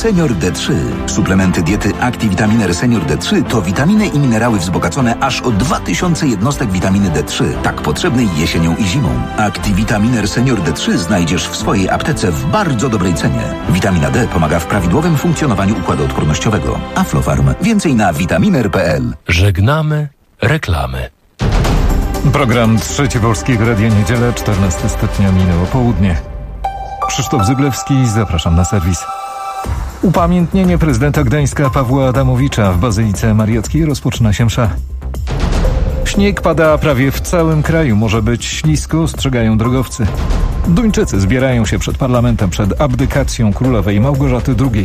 Senior D3. Suplementy diety ActiVitaminer Senior D3 to witaminy i minerały wzbogacone aż o 2000 jednostek witaminy D3, tak potrzebnej jesienią i zimą. ActiVitaminer Senior D3 znajdziesz w swojej aptece w bardzo dobrej cenie. Witamina D pomaga w prawidłowym funkcjonowaniu układu odpornościowego. Aflofarm. Więcej na vitaminer.pl. Żegnamy reklamy. Program Trzeci Polskiego Radia, niedzielę, 14 stycznia, minęło południe. Krzysztof Zyglewski, zapraszam na serwis. Upamiętnienie prezydenta Gdańska Pawła Adamowicza w Bazylice Mariackiej rozpoczyna się msza. Śnieg pada prawie w całym kraju, może być ślisko, ostrzegają drogowcy. Duńczycy zbierają się przed parlamentem przed abdykacją królowej Małgorzaty II.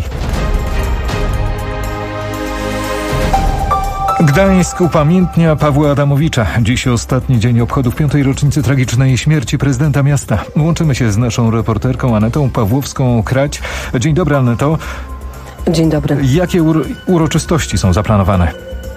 Gdańsk upamiętnia Pawła Adamowicza. Dziś ostatni dzień obchodów 5. rocznicy tragicznej śmierci prezydenta miasta. Łączymy się z naszą reporterką Anetą Pawłowską-Krać. Dzień dobry, Aneto. Dzień dobry. Jakie uroczystości są zaplanowane?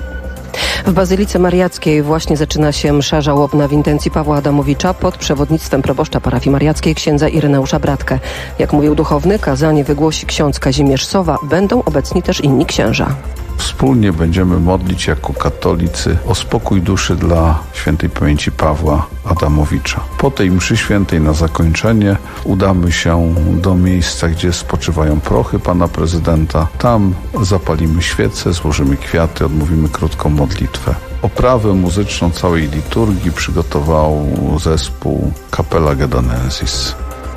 W Bazylice Mariackiej właśnie zaczyna się msza żałobna w intencji Pawła Adamowicza pod przewodnictwem proboszcza parafii mariackiej księdza Ireneusza Bratkę. Jak mówił duchowny, kazanie wygłosi ksiądz Kazimierz Sowa. Będą obecni też inni księża. Wspólnie będziemy modlić jako katolicy o spokój duszy dla świętej pamięci Pawła Adamowicza. Po tej mszy świętej na zakończenie udamy się do miejsca, gdzie spoczywają prochy pana prezydenta. Tam zapalimy świece, złożymy kwiaty, odmówimy krótką modlitwę. Oprawę muzyczną całej liturgii przygotował zespół Capella Gedonesis.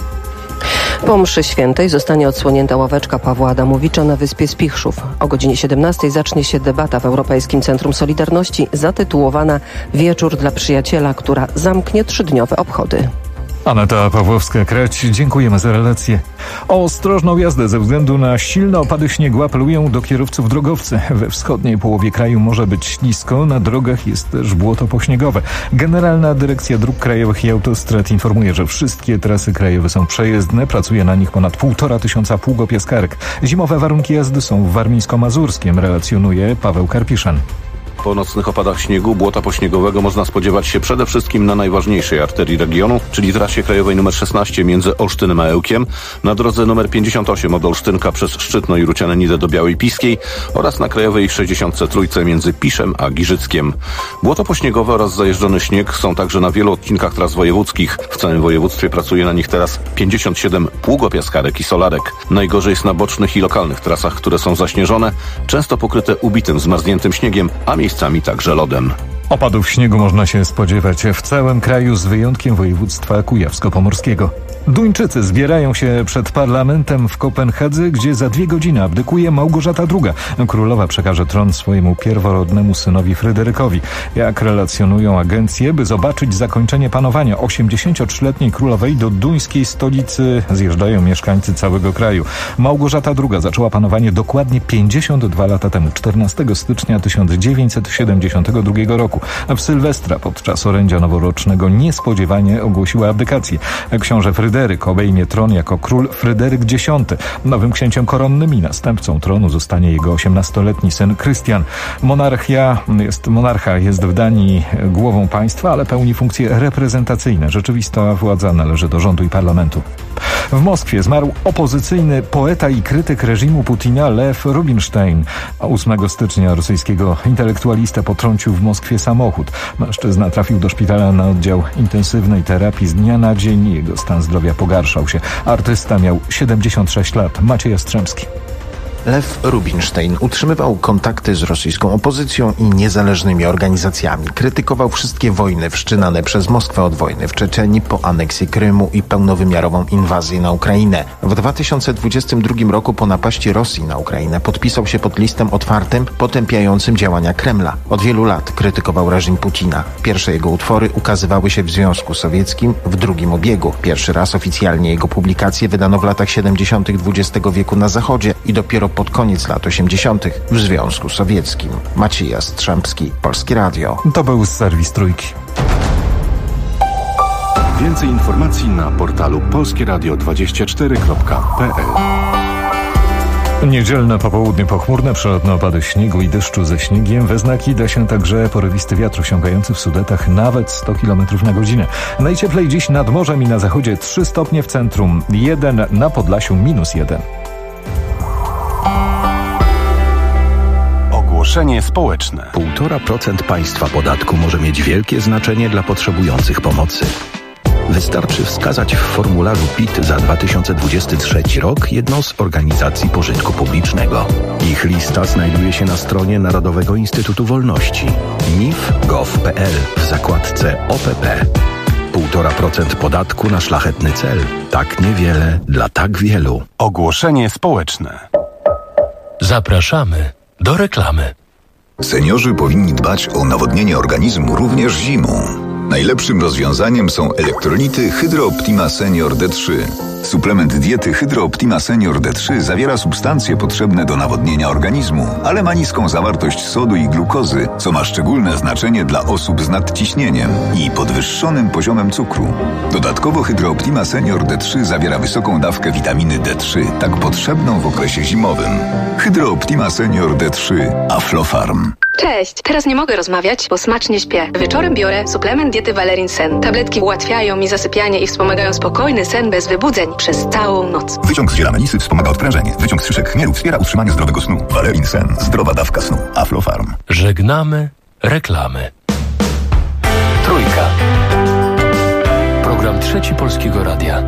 Po mszy świętej zostanie odsłonięta ławeczka Pawła Adamowicza na wyspie Spichrzów. O godzinie 17 zacznie się debata w Europejskim Centrum Solidarności zatytułowana Wieczór dla przyjaciela, która zamknie 3-dniowe obchody. Aneta Pawłowska-Krać, dziękujemy za relację. O ostrożną jazdę ze względu na silne opady śniegu apelują do kierowców drogowcy. We wschodniej połowie kraju może być ślisko, na drogach jest też błoto pośniegowe. Generalna Dyrekcja Dróg Krajowych i Autostrad informuje, że wszystkie trasy krajowe są przejezdne. Pracuje na nich ponad 1500 pługopiaskarek. Zimowe warunki jazdy są w Warmińsko-Mazurskiem, relacjonuje Paweł Karpiszan. Po nocnych opadach śniegu, błota pośniegowego można spodziewać się przede wszystkim na najważniejszej arterii regionu, czyli trasie krajowej nr 16 między Olsztynem a Ełkiem, na drodze nr 58 od Olsztynka przez Szczytno i Ruciane-Nidę do Białej Piskiej oraz na krajowej 63 między Piszem a Giżyckiem. Błoto pośniegowe oraz zajeżdżony śnieg są także na wielu odcinkach tras wojewódzkich. W całym województwie pracuje na nich teraz 57 pługopiaskarek i solarek. Najgorzej jest na bocznych i lokalnych trasach, które są zaśnieżone, często pokryte ubitym, zmarzniętym śniegiem, a miejscami także lodem. Opadów śniegu można się spodziewać w całym kraju z wyjątkiem województwa kujawsko-pomorskiego. Duńczycy zbierają się przed parlamentem w Kopenhadze, gdzie za 2 godziny abdykuje Małgorzata II. Królowa przekaże tron swojemu pierworodnemu synowi Fryderykowi. Jak relacjonują agencje, by zobaczyć zakończenie panowania 83-letniej królowej, do duńskiej stolicy zjeżdżają mieszkańcy całego kraju. Małgorzata II zaczęła panowanie dokładnie 52 lata temu, 14 stycznia 1972 roku. W Sylwestra podczas orędzia noworocznego niespodziewanie ogłosiła abdykację. Książę Fryderyk obejmie tron jako król Fryderyk X. Nowym księciem koronnym i następcą tronu zostanie jego 18-letni syn Krystian. Monarcha jest w Danii głową państwa, ale pełni funkcje reprezentacyjne. Rzeczywista władza należy do rządu i parlamentu. W Moskwie zmarł opozycyjny poeta i krytyk reżimu Putina Lew Rubinstein. 8 stycznia rosyjskiego intelektualista potrącił w Moskwie samochód. Mężczyzna trafił do szpitala na oddział intensywnej terapii. Z dnia na dzień jego stan zdrowia pogarszał się. Artysta miał 76 lat. Maciej Jastrzębski. Lew Rubinstein utrzymywał kontakty z rosyjską opozycją i niezależnymi organizacjami. Krytykował wszystkie wojny wszczynane przez Moskwę od wojny w Czeczenii po aneksję Krymu i pełnowymiarową inwazję na Ukrainę. W 2022 roku po napaści Rosji na Ukrainę podpisał się pod listem otwartym potępiającym działania Kremla. Od wielu lat krytykował reżim Putina. Pierwsze jego utwory ukazywały się w Związku Sowieckim w drugim obiegu. Pierwszy raz oficjalnie jego publikacje wydano w latach 70. XX wieku na Zachodzie i dopiero pod koniec lat 80. w Związku Sowieckim. Maciej Jastrzębski, Polskie Radio. To był serwis Trójki. Więcej informacji na portalu polskieradio24.pl. Niedzielne popołudnie pochmurne, przelotne opady śniegu i deszczu ze śniegiem. We znaki da się także porywisty wiatr osiągający w Sudetach nawet 100 km na godzinę. Najcieplej dziś nad morzem i na zachodzie 3 stopnie w centrum, 1 na Podlasiu, -1. Ogłoszenie społeczne. 1,5% państwa podatku może mieć wielkie znaczenie dla potrzebujących pomocy. Wystarczy wskazać w formularzu PIT za 2023 rok jedną z organizacji pożytku publicznego. Ich lista znajduje się na stronie Narodowego Instytutu Wolności nif.gov.pl w zakładce OPP. 1,5% podatku na szlachetny cel. Tak niewiele dla tak wielu. Ogłoszenie społeczne. Zapraszamy do reklamy. Seniorzy powinni dbać o nawodnienie organizmu również zimą. Najlepszym rozwiązaniem są elektrolity Hydro Optima Senior D3. Suplement diety Hydro Optima Senior D3 zawiera substancje potrzebne do nawodnienia organizmu, ale ma niską zawartość sodu i glukozy, co ma szczególne znaczenie dla osób z nadciśnieniem i podwyższonym poziomem cukru. Dodatkowo Hydro Optima Senior D3 zawiera wysoką dawkę witaminy D3, tak potrzebną w okresie zimowym. Hydro Optima Senior D3 Aflofarm. Cześć, teraz nie mogę rozmawiać, bo smacznie śpię. Wieczorem biorę suplement diety Valerin Sen. Tabletki ułatwiają mi zasypianie i wspomagają spokojny sen bez wybudzeń przez całą noc. Wyciąg z ziela melisy wspomaga odprężenie. Wyciąg z szyszek chmielu wspiera utrzymanie zdrowego snu. Valerin Sen. Zdrowa dawka snu. Aflofarm. Żegnamy reklamy. Trójka. Program Trzeci Polskiego Radia.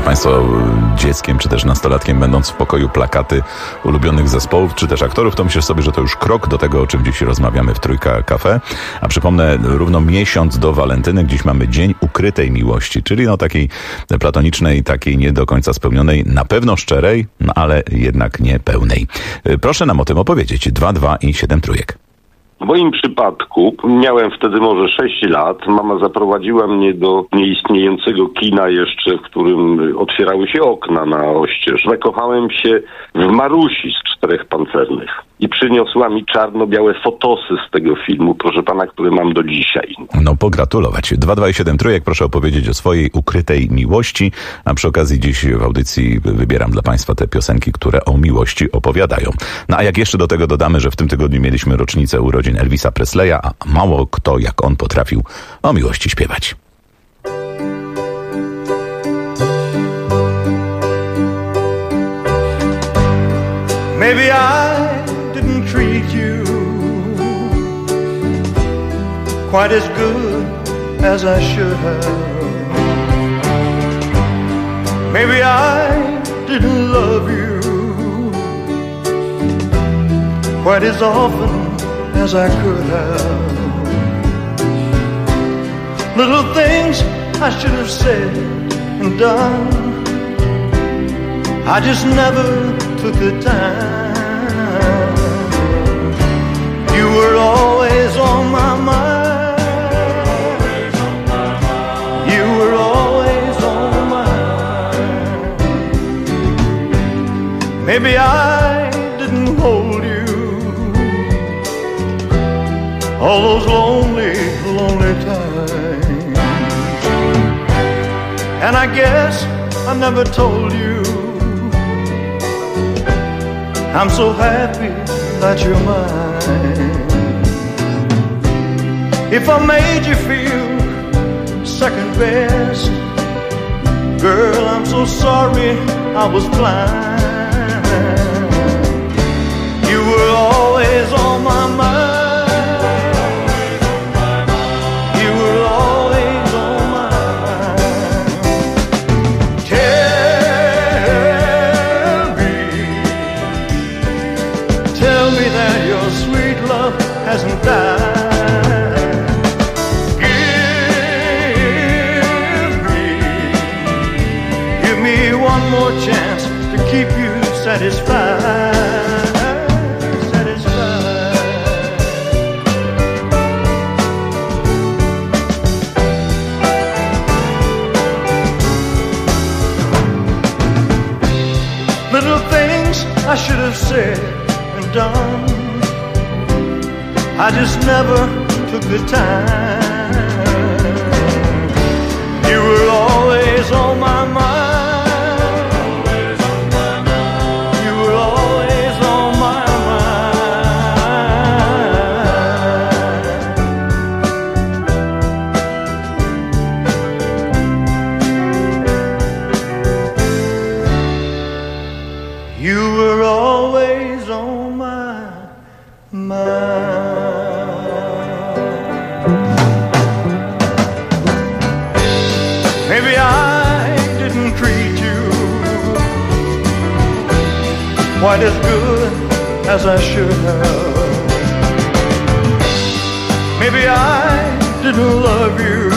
Państwo dzieckiem czy też nastolatkiem, będąc w pokoju, plakaty ulubionych zespołów czy też aktorów, to myślę sobie, że to już krok do tego, o czym dziś rozmawiamy w Trójka Cafe. A przypomnę, równo miesiąc do walentynek, dziś mamy Dzień Ukrytej Miłości, czyli takiej platonicznej, takiej nie do końca spełnionej, na pewno szczerej, ale jednak nie pełnej. Proszę nam o tym opowiedzieć. 2 i 7 trójek. W moim przypadku miałem wtedy może 6 lat. Mama zaprowadziła mnie do nieistniejącego kina jeszcze, w którym otwierały się okna na oścież. Zakochałem się w Marusi z Czterech Pancernych i przyniosła mi czarno-białe fotosy z tego filmu, proszę pana, które mam do dzisiaj. No pogratulować. 2 i 7 trójek, proszę opowiedzieć o swojej ukrytej miłości, a przy okazji dziś w audycji wybieram dla państwa te piosenki, które o miłości opowiadają. No a jak jeszcze do tego dodamy, że w tym tygodniu mieliśmy rocznicę urodzin Elvisa Presleya, a mało kto jak on potrafił o miłości śpiewać. Maybe I didn't treat you quite as good as I should have. Maybe I didn't love you quite as often as I could have. Little things I should have said and done, I just never took the time. You were always on my mind. You were always on my mind. Maybe I didn't hold you all those lonely, lonely times. And I guess I never told you I'm so happy that you're mine. If I made you feel second best, girl, I'm so sorry I was blind. You were always on my mind. You were always on my mind. Tell me that your sweet love hasn't died. Give me one more chance to keep you satisfied. Little things I should have said and done, I just never took the time. You were always on my mind. You were always on my mind. You were always on my mind. Maybe I didn't treat you quite as good as I should have. Maybe I didn't love you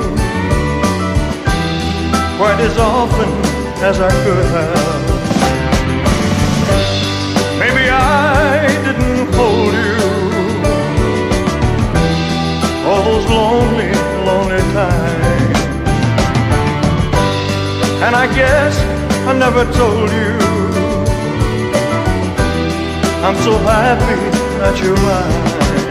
quite as often as I could have. Maybe I didn't hold you all those lonely, lonely times. And I guess I never told you I'm so happy that you're mine.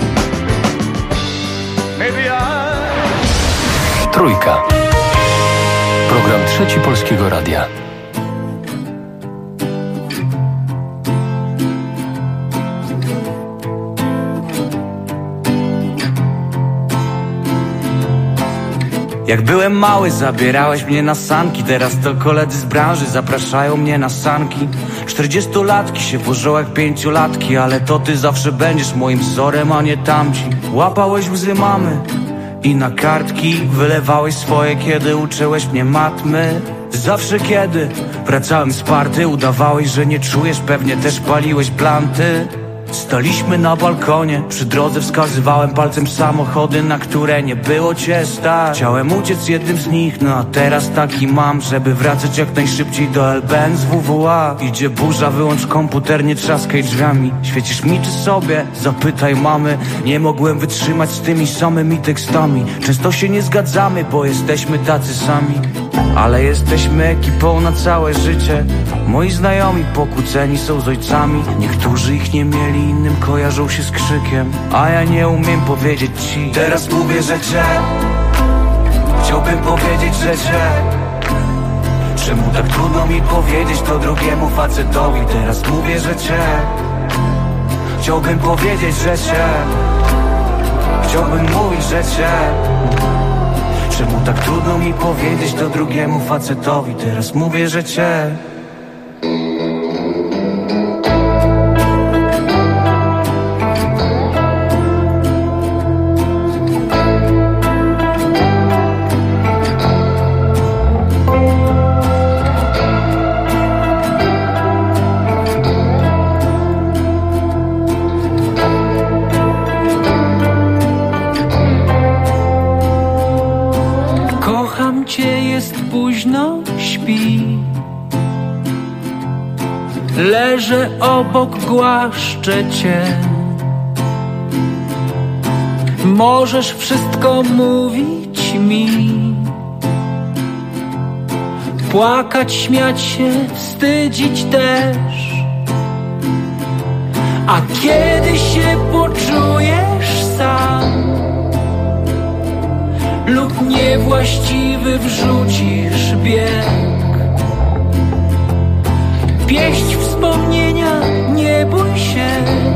Maybe I... Trójka. Program Trzeci Polskiego Radia. Jak byłem mały, zabierałeś mnie na sanki. Teraz to koledzy z branży zapraszają mnie na sanki. 40-latki się wożą jak 5-latki, ale to ty zawsze będziesz moim wzorem, a nie tamci. Łapałeś łzy mamy i na kartki wylewałeś swoje, kiedy uczyłeś mnie matmy. Zawsze kiedy wracałem z party, udawałeś, że nie czujesz, pewnie też paliłeś blanty. Staliśmy na balkonie, przy drodze wskazywałem palcem samochody, na które nie było cię stać. Chciałem uciec jednym z nich, no a teraz taki mam, żeby wracać jak najszybciej do LBN z WWA. Idzie burza, wyłącz komputer, nie trzaskaj drzwiami. Świecisz mi czy sobie? Zapytaj mamy. Nie mogłem wytrzymać z tymi samymi tekstami. Często się nie zgadzamy, bo jesteśmy tacy sami, ale jesteśmy ekipą na całe życie. Moi znajomi pokłóceni są z ojcami. Niektórzy ich nie mieli, innym kojarzą się z krzykiem. A ja nie umiem powiedzieć ci. Teraz mówię, że cię chciałbym powiedzieć, że cię. Czemu tak trudno mi powiedzieć to drugiemu facetowi? Teraz mówię, że cię chciałbym powiedzieć, że cię. Chciałbym mówić, że cię. Czemu tak trudno mi powiedzieć to drugiemu facetowi? Teraz mówię, że cię. Późno śpi, leżę obok, głaszczę cię. Możesz wszystko mówić mi, płakać, śmiać się, wstydzić też. A kiedy się poczujesz sam lub niewłaściwy wrzucisz bieg, pieść wspomnienia, nie bój się,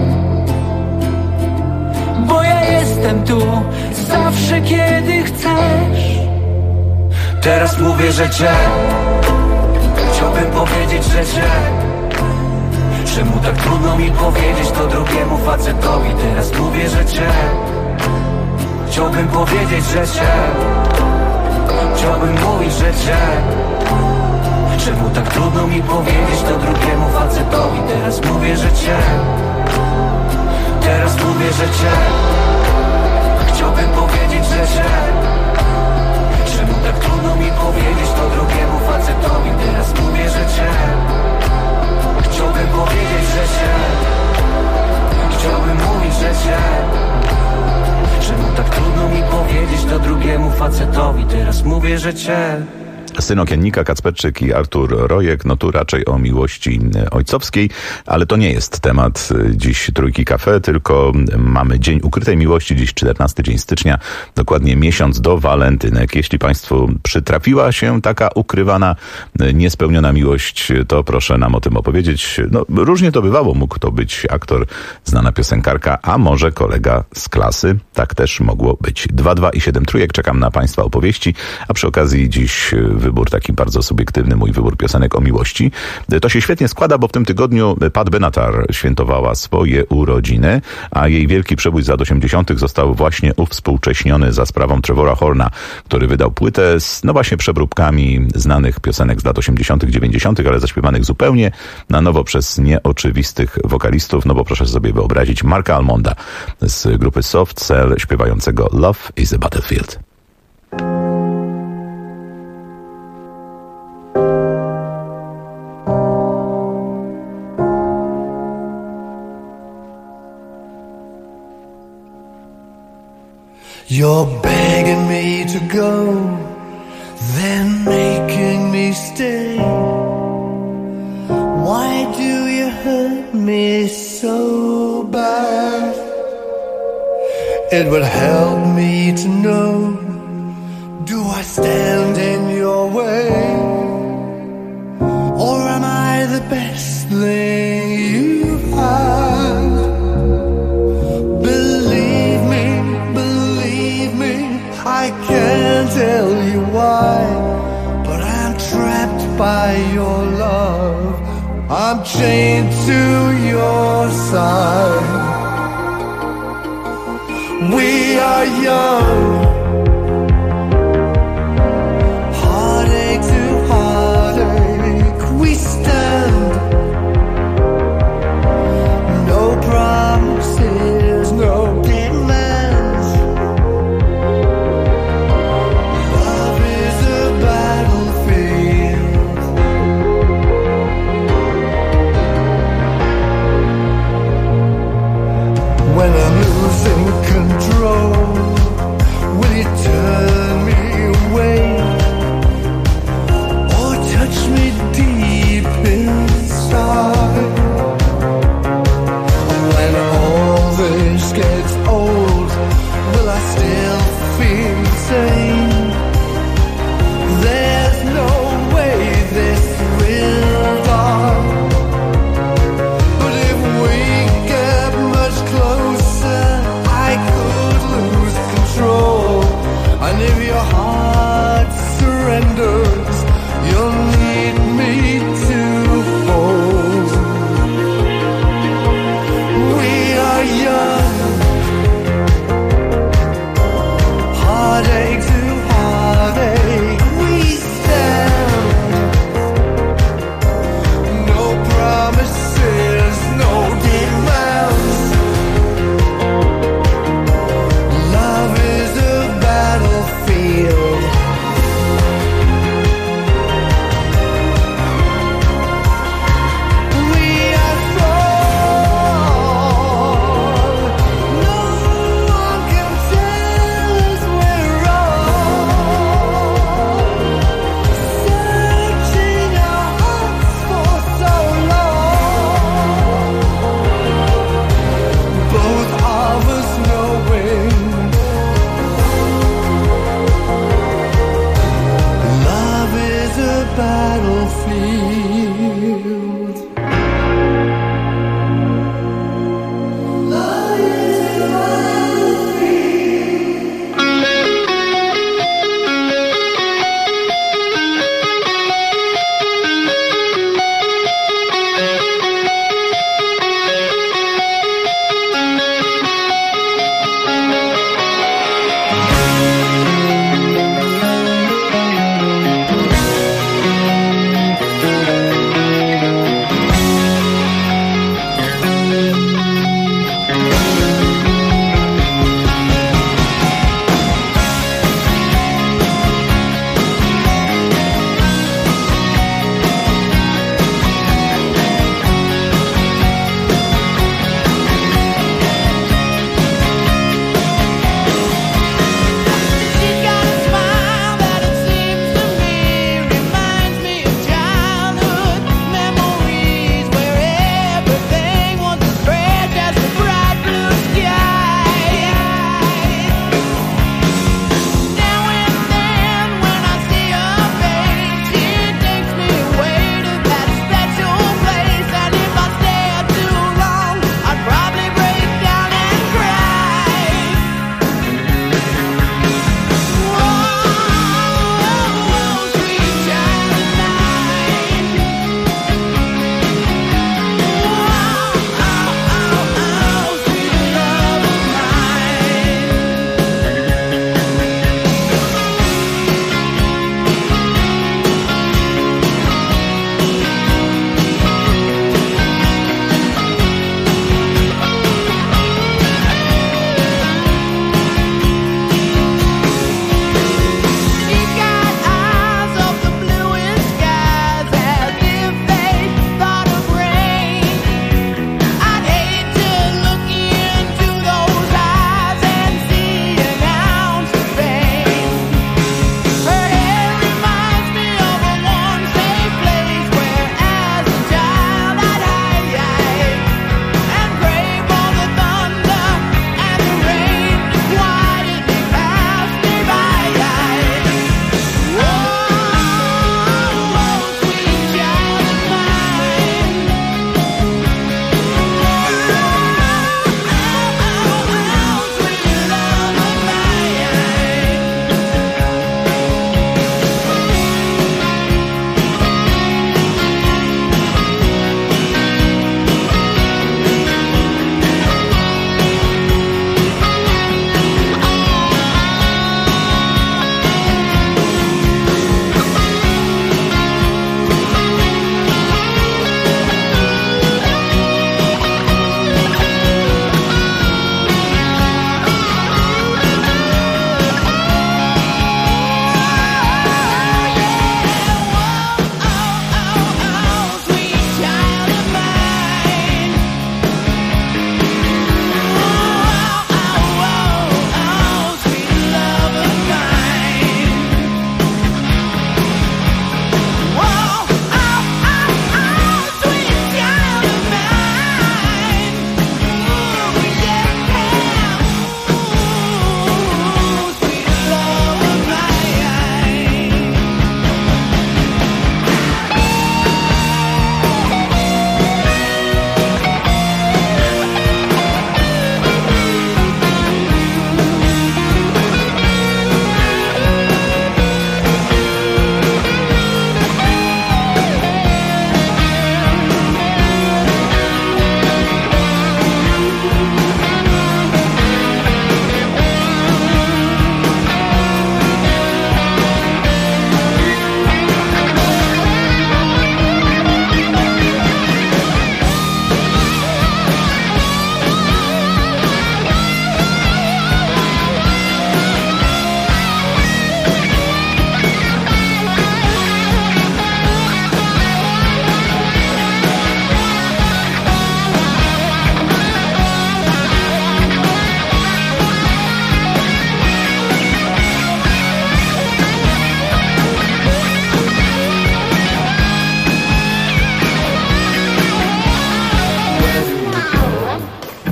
bo ja jestem tu zawsze, kiedy chcesz. Teraz mówię, że cię chciałbym powiedzieć, że cię. Czemu tak trudno mi powiedzieć to drugiemu facetowi? Teraz mówię, że cię chciałbym powiedzieć, że cię. Chciałbym mówić, że cię. Czemu tak trudno mi powiedzieć to drugiemu facetowi? Teraz mówię, że cię. Teraz mówię, że cię. Chciałbym powiedzieć, że cię. Czemu tak trudno mi powiedzieć to drugiemu facetowi? Teraz mówię, że cię. Chciałbym powiedzieć, że cię. Chciałbym mówić, że cię. Czemu tak trudno mi powiedzieć to drugiemu facetowi? Teraz mówię, że cię. Syn Okiennika, Kacperczyk i Artur Rojek, no tu raczej o miłości ojcowskiej, ale to nie jest temat dziś Trójki Cafe, tylko mamy Dzień Ukrytej Miłości, dziś 14 dzień stycznia, dokładnie miesiąc do walentynek. Jeśli Państwu przytrafiła się taka ukrywana, niespełniona miłość, to proszę nam o tym opowiedzieć. No, różnie to bywało, mógł to być aktor, znana piosenkarka, a może kolega z klasy. Tak też mogło być. 2 i 7 trójek, czekam na Państwa opowieści, a przy okazji dziś wybór taki bardzo subiektywny, mój wybór piosenek o miłości. To się świetnie składa, bo w tym tygodniu Pat Benatar świętowała swoje urodziny, a jej wielki przebój z lat 80. został właśnie uwspółcześniony za sprawą Trevora Horna, który wydał płytę z, no właśnie, przeróbkami znanych piosenek z lat 80., 90., ale zaśpiewanych zupełnie na nowo przez nieoczywistych wokalistów. No bo proszę sobie wyobrazić Marka Almonda z grupy Soft Cell śpiewającego Love is a Battlefield. You're begging me to go, then making me stay. Why do you hurt me so bad? It would help me to know, do I stand in your way? Or am I the best thing you've had? I can't tell you why, but I'm trapped by your love. I'm chained to your side. We are young, heartache to heart.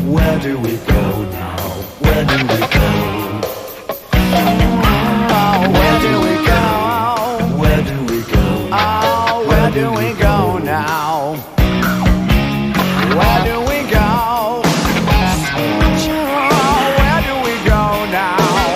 Where do we go now? Where do we go? Oh, where do we go? Where do we go? Oh, where do we go now? Where do we go? Oh, where do we go now?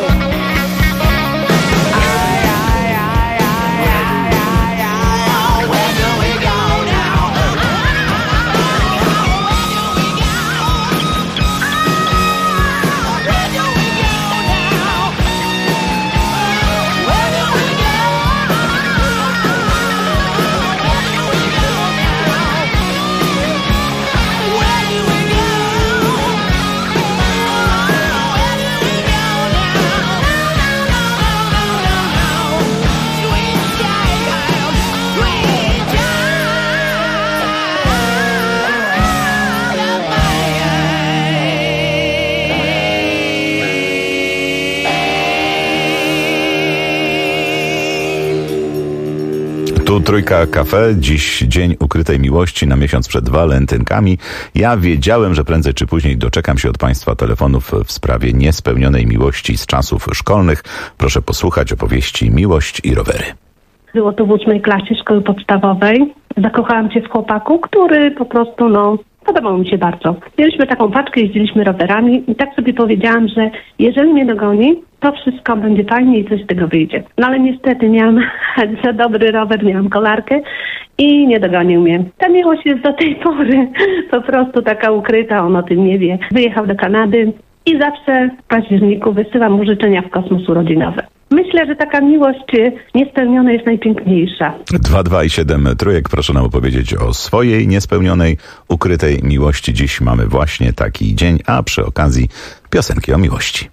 Tu Trójka Cafe, dziś dzień ukrytej miłości na miesiąc przed walentynkami. Ja wiedziałem, że prędzej czy później doczekam się od Państwa telefonów w sprawie niespełnionej miłości z czasów szkolnych. Proszę posłuchać opowieści Miłość i rowery. Było to w 8 klasie szkoły podstawowej. Zakochałam się w chłopaku, który po prostu, podobał mi się bardzo. Mieliśmy taką paczkę, jeździliśmy rowerami i tak sobie powiedziałam, że jeżeli mnie dogoni, to wszystko będzie fajnie i coś z tego wyjdzie. No ale niestety miałam za dobry rower, miałam kolarkę i nie dogonił mnie. Ta miłość jest do tej pory po prostu taka ukryta, on o tym nie wie. Wyjechał do Kanady i zawsze w październiku wysyłam mu życzenia w kosmos urodzinowe. Myślę, że taka miłość niespełniona jest najpiękniejsza. 2 i 7 trójek, proszę nam opowiedzieć o swojej niespełnionej, ukrytej miłości. Dziś mamy właśnie taki dzień, a przy okazji piosenki o miłości.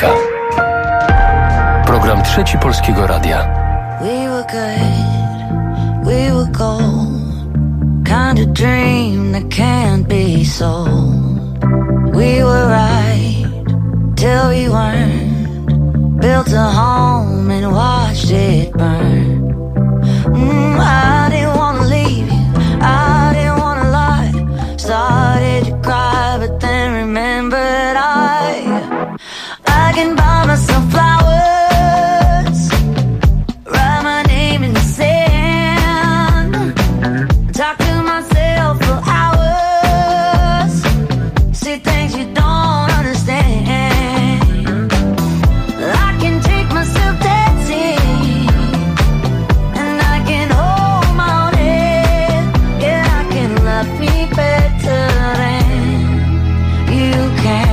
Trójka. Program Trzeci Polskiego Radia. We were good, we were gold. Kind of dream that can't be sold. We were right till we weren't. Built a home and watched it burn. I didn't wanna leave you, I didn't wanna lie. Started to cry but then remembered I can buy myself flowers, write my name in the sand, talk to myself for hours, see things you don't understand. I can take myself dancing, and I can hold my own head. Yeah, I can love me better than you can.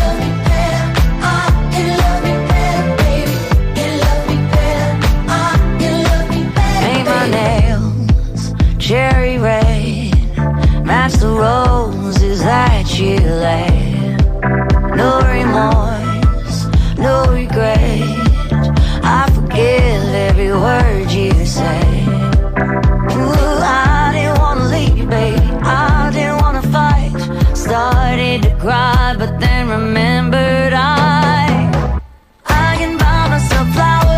Cherry red, match the roses that you laid. No remorse, no regret. I forgive every word you say. Ooh, I didn't wanna leave, baby, I didn't wanna fight. Started to cry, but then remembered I can buy myself flowers.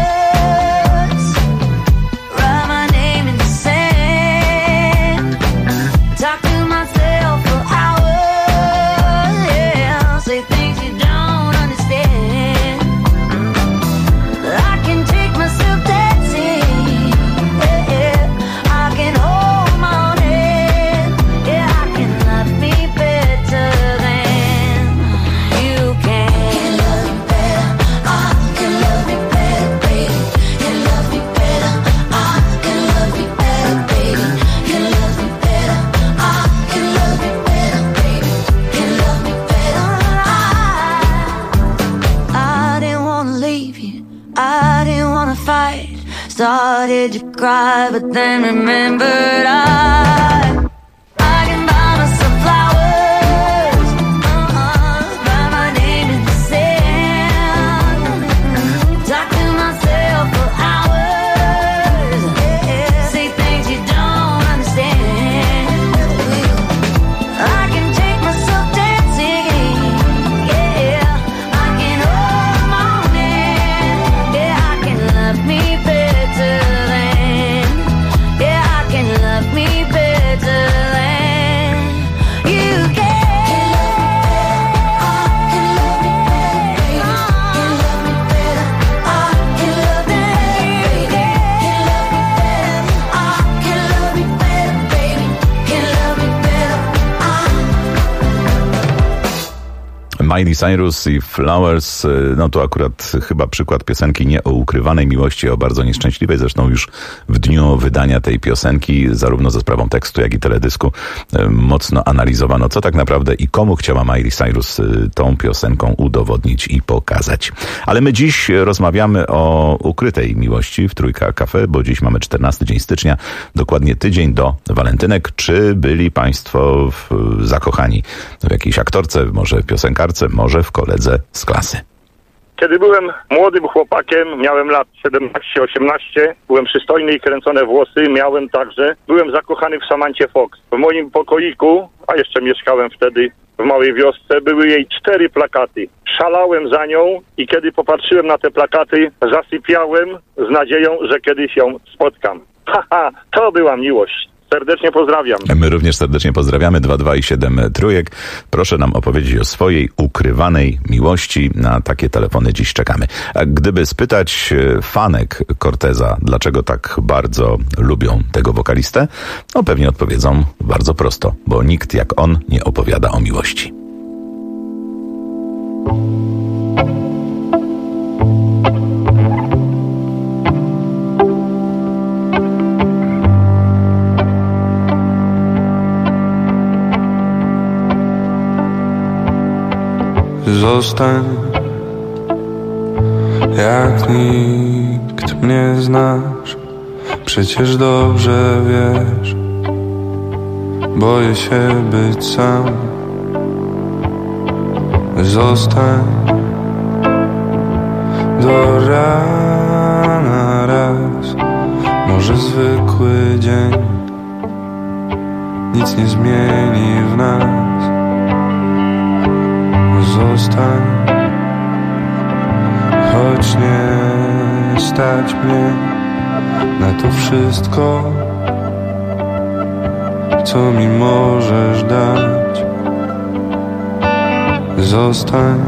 Started to cry, but then remembered I can buy myself flowers, write my name in the sand, talk to myself for hours, say things you don't understand. I can take myself dancing, yeah, I can hold my own hand, yeah, I can love me better. Miley Cyrus i Flowers, no to akurat chyba przykład piosenki nie o ukrywanej miłości, a o bardzo nieszczęśliwej. Zresztą już w dniu wydania tej piosenki, zarówno za sprawą tekstu, jak i teledysku, mocno analizowano, co tak naprawdę i komu chciała Miley Cyrus tą piosenką udowodnić i pokazać. Ale my dziś rozmawiamy o ukrytej miłości w Trójka Cafe, bo dziś mamy 14 dzień stycznia, dokładnie tydzień do walentynek. Czy byli Państwo zakochani w jakiejś aktorce, może w piosenkarce, może w koledze z klasy? Kiedy byłem młodym chłopakiem, miałem lat 17-18, byłem przystojny i kręcone włosy, byłem zakochany w Samancie Fox. W moim pokoiku, a jeszcze mieszkałem wtedy w małej wiosce, były jej 4 plakaty. Szalałem za nią i kiedy popatrzyłem na te plakaty, zasypiałem z nadzieją, że kiedyś ją spotkam. Haha, to była miłość. Serdecznie pozdrawiam. My również serdecznie pozdrawiamy. 22 i 7 trójek. Proszę nam opowiedzieć o swojej ukrywanej miłości. Na takie telefony dziś czekamy. A gdyby spytać fanek Corteza, dlaczego tak bardzo lubią tego wokalistę, no pewnie odpowiedzą bardzo prosto, bo nikt jak on nie opowiada o miłości. Zostań, jak nikt mnie znasz, przecież dobrze wiesz, boję się być sam. Zostań, do rana raz. Może zwykły dzień nic nie zmieni w nas. Zostań, choć nie stać mnie na to wszystko, co mi możesz dać. Zostań,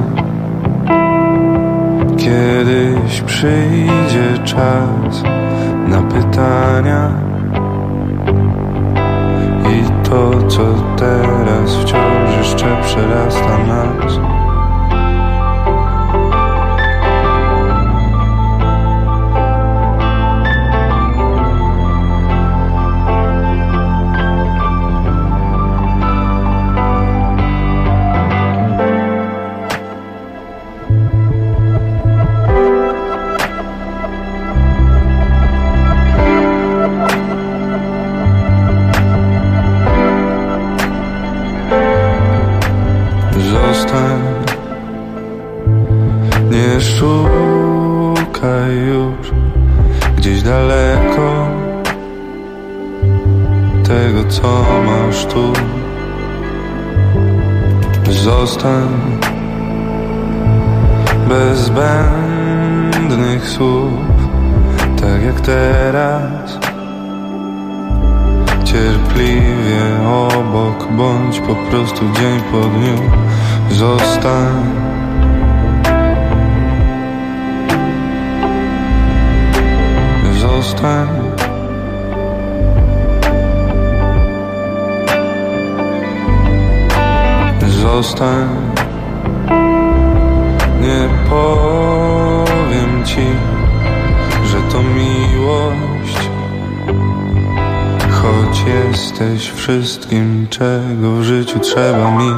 kiedyś przyjdzie czas na pytania i to, co teraz wciąż jeszcze przerasta nas. Nie szukaj już gdzieś daleko tego, co masz tu. Zostań bez zbędnych słów, tak jak teraz. Cierpliwie obok, bądź po prostu dzień po dniu. Zostań, zostań, zostań. Nie powiem ci, że to miłość, choć jesteś wszystkim, czego w życiu trzeba mi.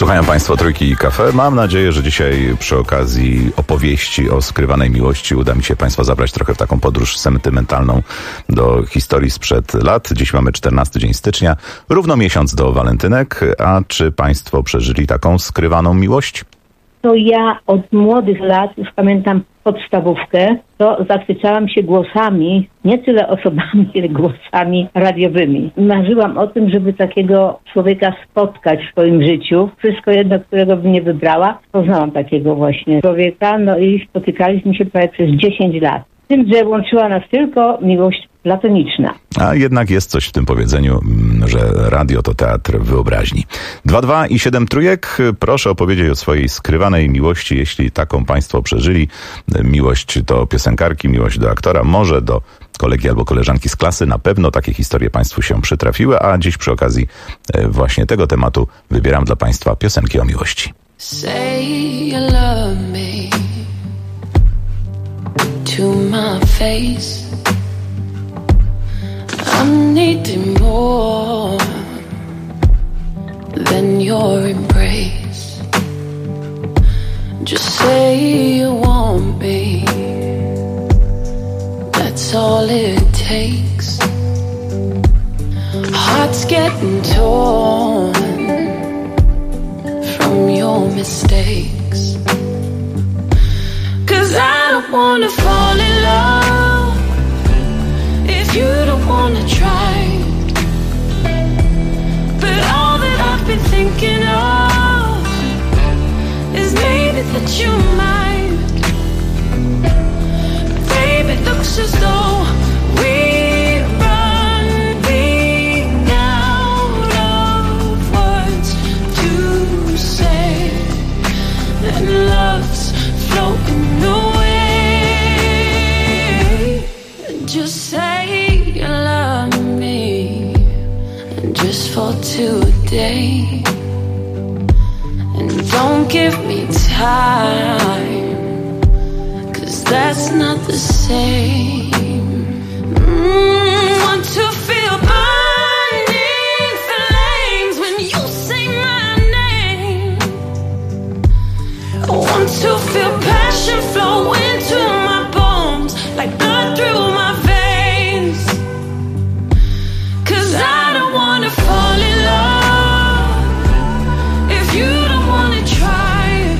Słuchają Państwo Trójki i Kafe. Mam nadzieję, że dzisiaj przy okazji opowieści o skrywanej miłości uda mi się Państwa zabrać trochę w taką podróż sentymentalną do historii sprzed lat. Dziś mamy 14 dzień stycznia, równo miesiąc do walentynek. A czy Państwo przeżyli taką skrywaną miłość? To ja od młodych lat, już pamiętam podstawówkę, to zachwycałam się głosami, nie tyle osobami, ile głosami radiowymi. Marzyłam o tym, żeby takiego człowieka spotkać w swoim życiu. Wszystko jedno, którego bym nie wybrała. Poznałam takiego właśnie człowieka, no i spotykaliśmy się prawie przez 10 lat. Z tym, że łączyła nas tylko miłość platoniczna. A jednak jest coś w tym powiedzeniu, że radio to teatr wyobraźni. 2 i 7 trójek. Proszę opowiedzieć o swojej skrywanej miłości, jeśli taką Państwo przeżyli. Miłość do piosenkarki, miłość do aktora, może do kolegi albo koleżanki z klasy. Na pewno takie historie Państwu się przytrafiły, a dziś przy okazji właśnie tego tematu wybieram dla Państwa piosenki o miłości. Say you love me to my face. I'm needing more than your embrace. Just say you want me. That's all it takes. Heart's getting torn from your mistakes. 'Cause I don't wanna fall in love if you don't wanna try. But all that I've been thinking of is maybe that you might. Baby, it looks as though we're running out of words to say, and love's floating away. Just say you love me, just for today. And don't give me time, 'cause that's not the same. Want to feel burning flames when you say my name. Want to feel passion flow into my bones like blood through my veins. 'Cause I don't wanna fall in love if you don't wanna try.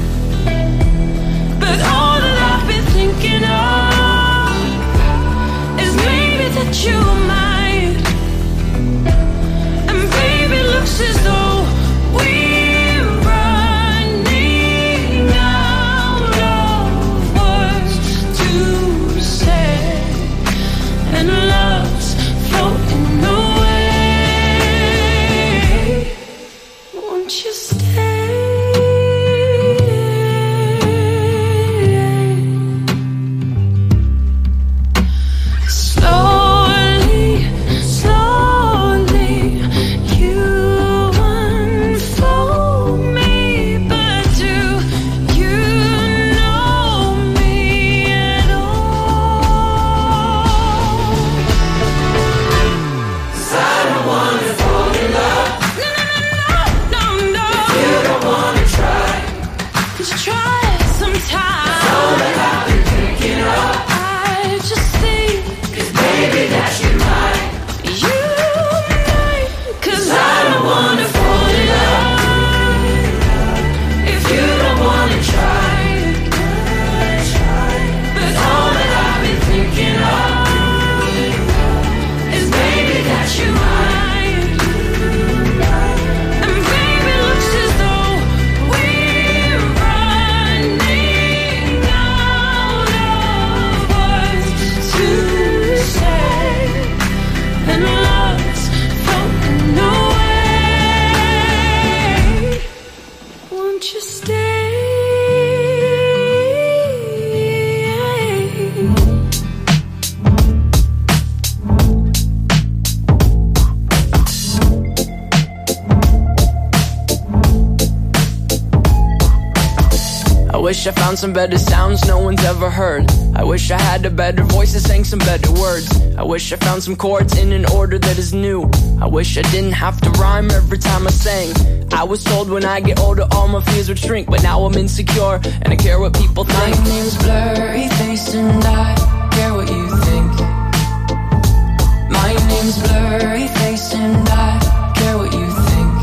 But all that I've been thinking of is maybe that you might. And baby, looks as though we're running out of words to say, and love's floating away. Won't you stay? Slowly, slowly, you unfold me, but do you know me at all? 'Cause I don't wanna fall in love. No, no, no, no, no. wish I found some better sounds no one's ever heard. I wish I had a better voice that sang some better words. I wish I found some chords in an order that is new. I wish I didn't have to rhyme every time I sang. I was told when I get older all my fears would shrink, but now I'm insecure and I care what people think. My name's Blurry Face and I care what you think. My name's Blurry Face and I care what you think.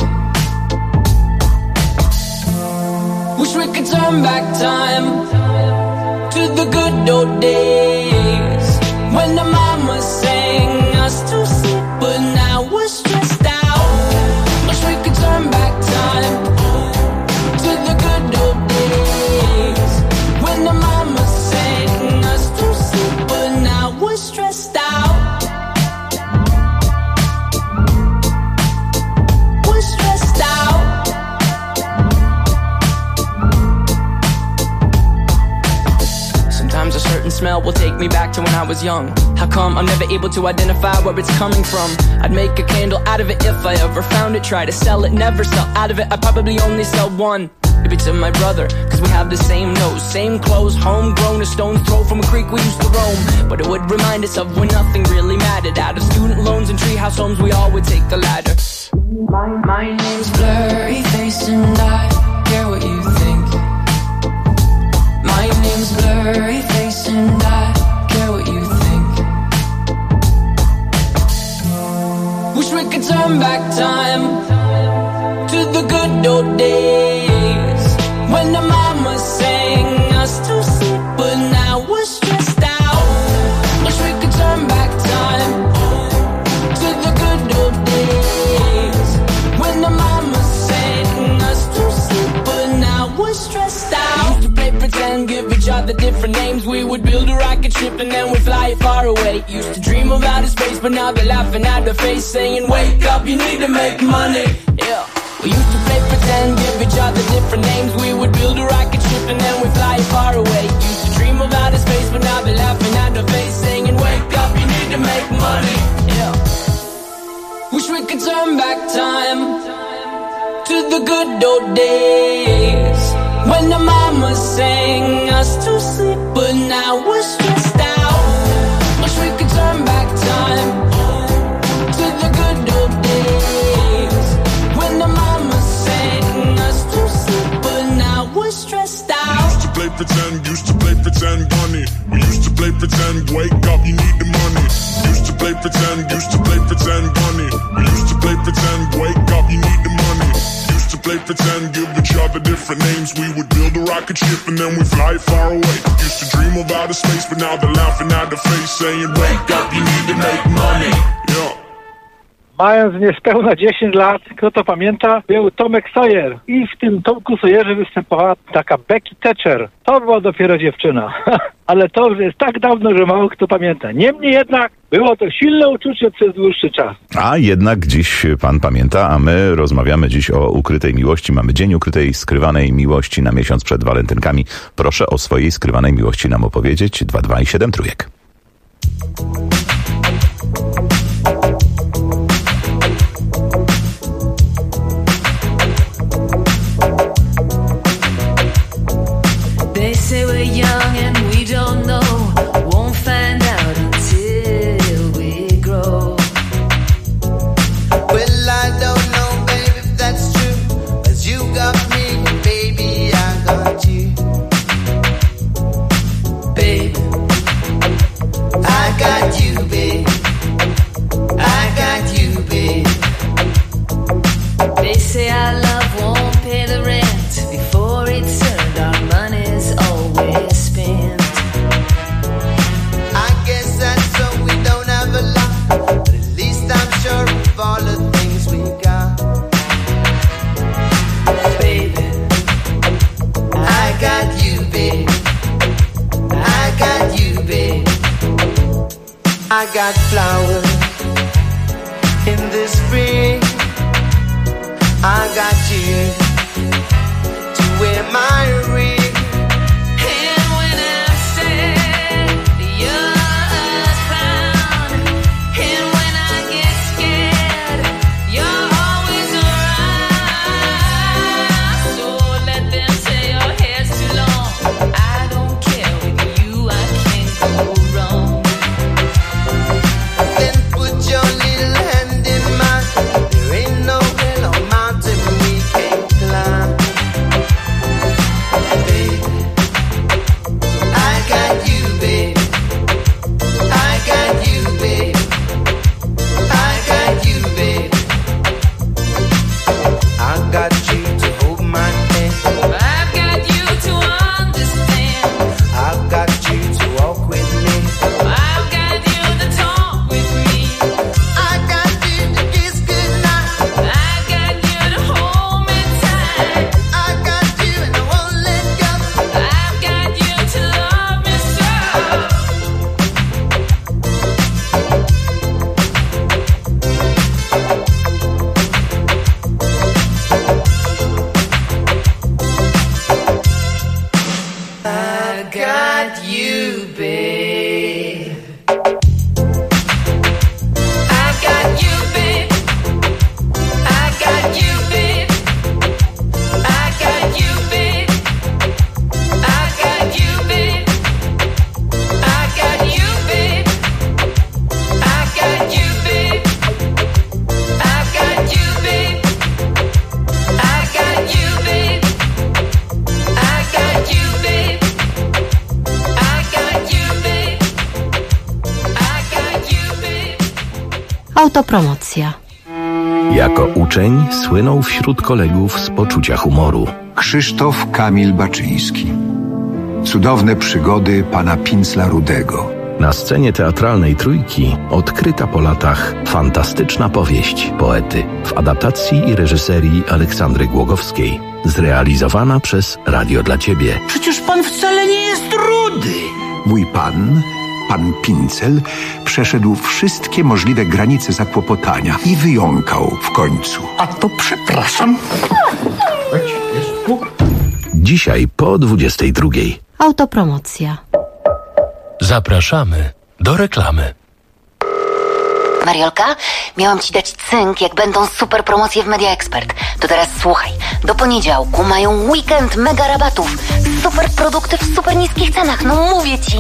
Wish we could turn back time to the good old days when the mama sang us to sleep, but now we're stressed out. Wish we could turn back time to the good old days when the mama sang us to sleep, but now we're stressed out. We're stressed out. Sometimes a certain smell will take me back to when I was young. How come I'm never able to identify where it's coming from? I'd make a candle out of it if I ever found it. Try to sell it, never sell out of it. I'd probably only sell one. Maybe to my brother, cause we have the same nose, same clothes, homegrown, a stone's throw from a creek we used to roam. But it would remind us of when nothing really mattered. Out of student loans and treehouse homes, we all would take the ladder. My name's Blurry Face and I care what you think. My name's Blurry Face and I care what you think. Wish we could turn back time to the good old days when the mama sang us to sleep, but now we're stressed out. Wish we could turn back time to the good old days when the mama sang us to sleep, but now we're stressed out. Used to play pretend, give each other different names. We would build a rocket ship and then we'd fly it far away. Used to dream of outer space, but now they're laughing at the face, saying, wake up, you need to make money. Yeah. We used to play pretend, give each other different names. We would build a rocket ship and then we'd fly it far away. Used to dream of outer space, but now they're laughing at the face, saying, wake up, you need to make money. Yeah. Wish we could turn back time to the good old days when the mama sang us to sleep, but now we're stressed out. Wish we could turn back time to the good old days when the mama sang us to sleep, but now we're stressed out. Used to play pretend, bunny. We used to play pretend, wake up, you need the money. Used to play pretend, bunny. We used to play pretend, wake up, you need the money. Used to play pretend, give each other different names. We would build a rocket ship and then we fly far away. Used to dream of outer space, but now they're laughing at the face, saying, wake up, you need to make money. Yeah. Mając niespełna 10 lat, kto to pamięta, był Tomek Sawyer i w tym Tomku Sawyerze występowała taka Becky Thatcher. To była dopiero dziewczyna, ale to już jest tak dawno, że mało kto pamięta. Niemniej jednak było to silne uczucie przez dłuższy czas. A jednak dziś pan pamięta, a my rozmawiamy dziś o ukrytej miłości. Mamy Dzień Ukrytej Skrywanej Miłości na miesiąc przed walentynkami. Proszę o swojej skrywanej miłości nam opowiedzieć. 22 i 7 trójek. They say we're young and we don't know. Won't find out until we grow. Well, I don't know, baby, if that's true. 'Cause you got me, baby, I got you. Babe, I got you, babe. I got you, babe. they say our love won't pay the rent before it's earned. Our money's always spent. I guess that's so we don't have a lot, but at least I'm sure of all the things we got. Baby, I got you, babe. I got you, babe. I got flowers in the spring. I got you to wear my ring. and when I'm sad, you're found. And when I get scared, you're always around. So let them say your hair's too long. Autopromocja. Jako uczeń słynął wśród kolegów z poczucia humoru. Krzysztof Kamil Baczyński. Cudowne przygody pana Pincla Rudego. Na scenie teatralnej Trójki odkryta po latach fantastyczna powieść poety w adaptacji i reżyserii Aleksandry Głogowskiej, zrealizowana przez Radio dla Ciebie. Przecież pan wcale nie jest rudy. Mój pan Pincel, przeszedł wszystkie możliwe granice zakłopotania i wyjąkał w końcu. A to przepraszam. Dzisiaj po 22. Autopromocja. Zapraszamy do reklamy. Mariolka, miałam ci dać cynk, jak będą super promocje w Media Expert. To teraz słuchaj. Do poniedziałku mają weekend mega rabatów. Super produkty w super niskich cenach. No mówię ci.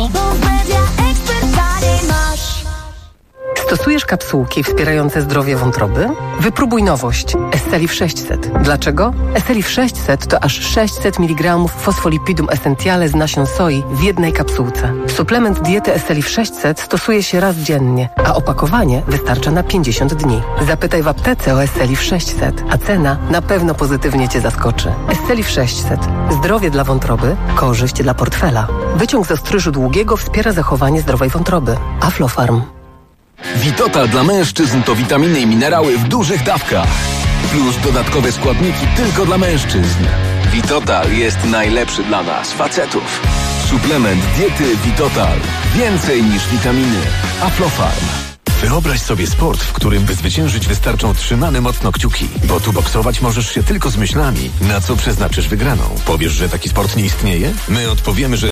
Stosujesz kapsułki wspierające zdrowie wątroby? Wypróbuj nowość. Esselif 600. Dlaczego? Esselif 600 to aż 600 mg fosfolipidum essentiale z nasion soi w jednej kapsułce. Suplement diety Esselif 600 stosuje się raz dziennie, a opakowanie wystarcza na 50 dni. Zapytaj w aptece o Esselif 600, a cena na pewno pozytywnie Cię zaskoczy. Esselif 600. Zdrowie dla wątroby, korzyść dla portfela. Wyciąg z ostryżu długiego wspiera zachowanie zdrowej wątroby. Aflofarm. Vitotal dla mężczyzn to witaminy i minerały w dużych dawkach. Plus dodatkowe składniki tylko dla mężczyzn. Vitotal jest najlepszy dla nas, facetów. Suplement diety Vitotal. Więcej niż witaminy. Aflofarm. Wyobraź sobie sport, w którym by zwyciężyć wystarczą trzymane mocno kciuki. Bo tu boksować możesz się tylko z myślami, na co przeznaczysz wygraną. Powiesz, że taki sport nie istnieje? My odpowiemy, że